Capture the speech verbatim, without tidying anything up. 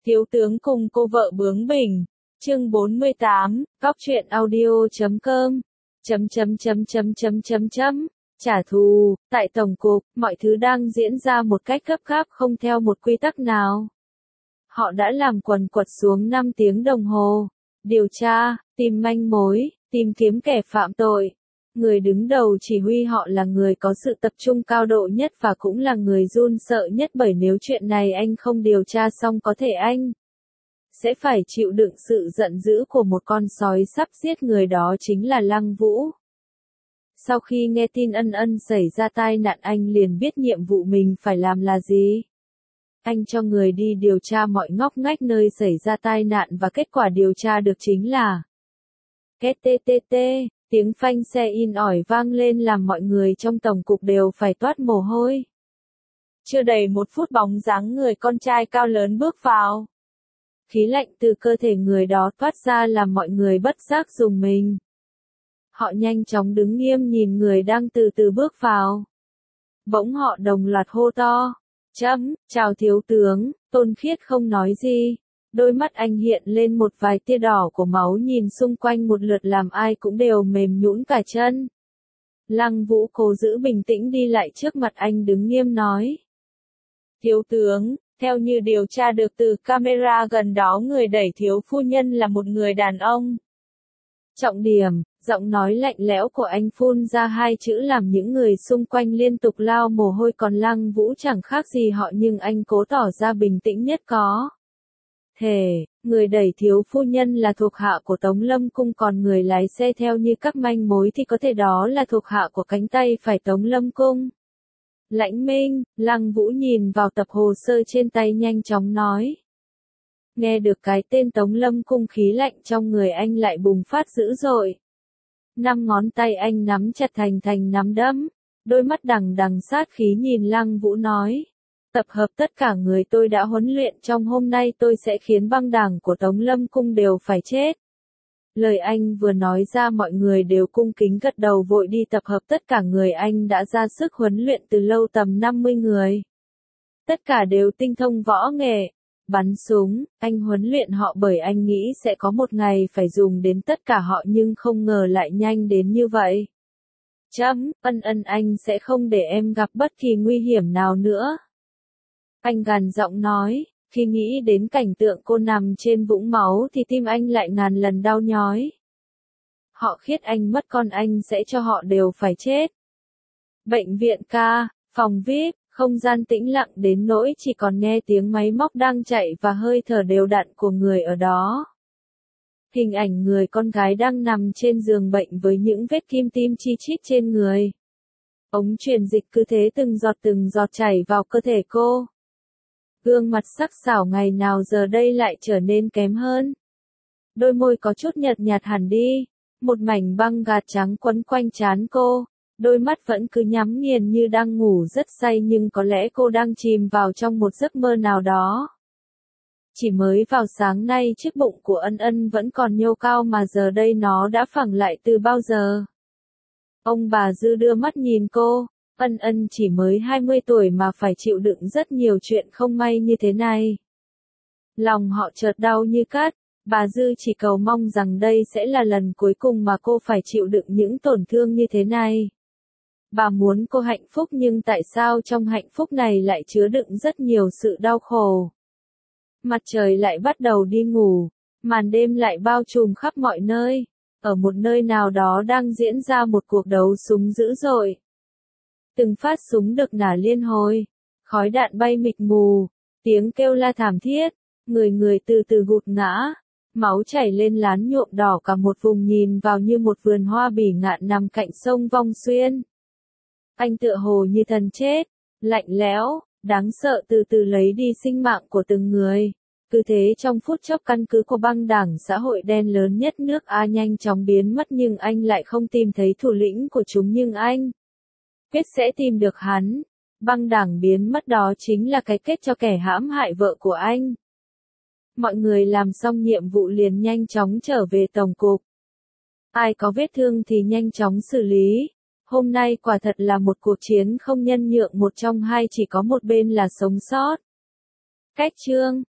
Thiếu tướng cùng cô vợ bướng bỉnh. Chương bốn mươi tám, Cóc truyện audio chấm com. Chấm chấm chấm chấm chấm chấm chấm. Trả thù, tại tổng cục, mọi thứ đang diễn ra một cách gấp gáp không theo một quy tắc nào. Họ đã làm quần quật xuống năm tiếng đồng hồ. Điều tra, tìm manh mối, tìm kiếm kẻ phạm tội. Người đứng đầu chỉ huy họ là người có sự tập trung cao độ nhất và cũng là người run sợ nhất, bởi nếu chuyện này anh không điều tra xong có thể anh sẽ phải chịu đựng sự giận dữ của một con sói sắp giết người, đó chính là Lăng Vũ. Sau khi nghe tin Ân Ân xảy ra tai nạn, anh liền biết nhiệm vụ mình phải làm là gì. Anh cho người đi điều tra mọi ngóc ngách nơi xảy ra tai nạn và kết quả điều tra được chính là két tê tê tê. Tiếng phanh xe in ỏi vang lên làm mọi người trong tổng cục đều phải toát mồ hôi. Chưa đầy một phút, bóng dáng người con trai cao lớn bước vào. Khí lạnh từ cơ thể người đó toát ra làm mọi người bất giác rùng mình. Họ nhanh chóng đứng nghiêm nhìn người đang từ từ bước vào. Bỗng họ đồng loạt hô to. Chấm, chào thiếu tướng. Tôn Khiết không nói gì. Đôi mắt anh hiện lên một vài tia đỏ của máu, nhìn xung quanh một lượt làm ai cũng đều mềm nhũn cả chân. Lăng Vũ cố giữ bình tĩnh đi lại trước mặt anh, đứng nghiêm nói. Thiếu tướng, theo như điều tra được từ camera gần đó, người đẩy thiếu phu nhân là một người đàn ông. Trọng điểm, giọng nói lạnh lẽo của anh phun ra hai chữ làm những người xung quanh liên tục lao mồ hôi, còn Lăng Vũ chẳng khác gì họ nhưng anh cố tỏ ra bình tĩnh nhất có thể. Người đẩy thiếu phu nhân là thuộc hạ của Tống Lâm Cung, còn người lái xe theo như các manh mối thì có thể đó là thuộc hạ của cánh tay phải Tống Lâm Cung. Lãnh Minh. Lăng Vũ nhìn vào tập hồ sơ trên tay, nhanh chóng nói. Nghe được cái tên Tống Lâm Cung, khí lạnh trong người anh lại bùng phát dữ dội. Năm ngón tay anh nắm chặt thành thành nắm đấm, đôi mắt đằng đằng sát khí nhìn Lăng Vũ nói. Tập hợp tất cả người tôi đã huấn luyện, trong hôm nay tôi sẽ khiến băng đảng của Tống Lâm Cung đều phải chết. Lời anh vừa nói ra mọi người đều cung kính gật đầu, vội đi tập hợp tất cả người anh đã ra sức huấn luyện từ lâu, tầm năm mươi người. Tất cả đều tinh thông võ nghệ, bắn súng, anh huấn luyện họ bởi anh nghĩ sẽ có một ngày phải dùng đến tất cả họ, nhưng không ngờ lại nhanh đến như vậy. Chấm, Ân Ân, anh sẽ không để em gặp bất kỳ nguy hiểm nào nữa. Anh gằn giọng nói, khi nghĩ đến cảnh tượng cô nằm trên vũng máu thì tim anh lại ngàn lần đau nhói. Họ Khiết anh mất con, anh sẽ cho họ đều phải chết. Bệnh viện ca, phòng vi ai pi, không gian tĩnh lặng đến nỗi chỉ còn nghe tiếng máy móc đang chạy và hơi thở đều đặn của người ở đó. Hình ảnh người con gái đang nằm trên giường bệnh với những vết kim tim chi chít trên người. Ống truyền dịch cứ thế từng giọt từng giọt chảy vào cơ thể cô. Gương mặt sắc sảo ngày nào giờ đây lại trở nên kém hơn. Đôi môi có chút nhợt nhạt hẳn đi, một mảnh băng gạc trắng quấn quanh trán cô, đôi mắt vẫn cứ nhắm nghiền như đang ngủ rất say, nhưng có lẽ cô đang chìm vào trong một giấc mơ nào đó. Chỉ mới vào sáng nay chiếc bụng của Ân Ân vẫn còn nhô cao mà giờ đây nó đã phẳng lại từ bao giờ. Ông bà Dư đưa mắt nhìn cô. Ân Ân chỉ mới hai mươi tuổi mà phải chịu đựng rất nhiều chuyện không may như thế này. Lòng họ chợt đau như cắt, bà Dư chỉ cầu mong rằng đây sẽ là lần cuối cùng mà cô phải chịu đựng những tổn thương như thế này. Bà muốn cô hạnh phúc, nhưng tại sao trong hạnh phúc này lại chứa đựng rất nhiều sự đau khổ. Mặt trời lại bắt đầu đi ngủ, màn đêm lại bao trùm khắp mọi nơi. Ở một nơi nào đó đang diễn ra một cuộc đấu súng dữ dội. Từng phát súng được nả liên hồi, khói đạn bay mịt mù, tiếng kêu la thảm thiết, người người từ từ gục ngã, máu chảy lên lán nhuộm đỏ cả một vùng, nhìn vào như một vườn hoa bỉ ngạn nằm cạnh sông Vong Xuyên. Anh tựa hồ như thần chết, lạnh lẽo, đáng sợ từ từ lấy đi sinh mạng của từng người. Cứ thế trong phút chốc, căn cứ của băng đảng xã hội đen lớn nhất nước A nhanh chóng biến mất, nhưng anh lại không tìm thấy thủ lĩnh của chúng, nhưng anh biết sẽ tìm được hắn. Băng đảng biến mất, đó chính là cái kết cho kẻ hãm hại vợ của anh. Mọi người làm xong nhiệm vụ liền nhanh chóng trở về tổng cục. Ai có vết thương thì nhanh chóng xử lý. Hôm nay quả thật là một cuộc chiến không nhân nhượng một trong hai, chỉ có một bên là sống sót. Cách chương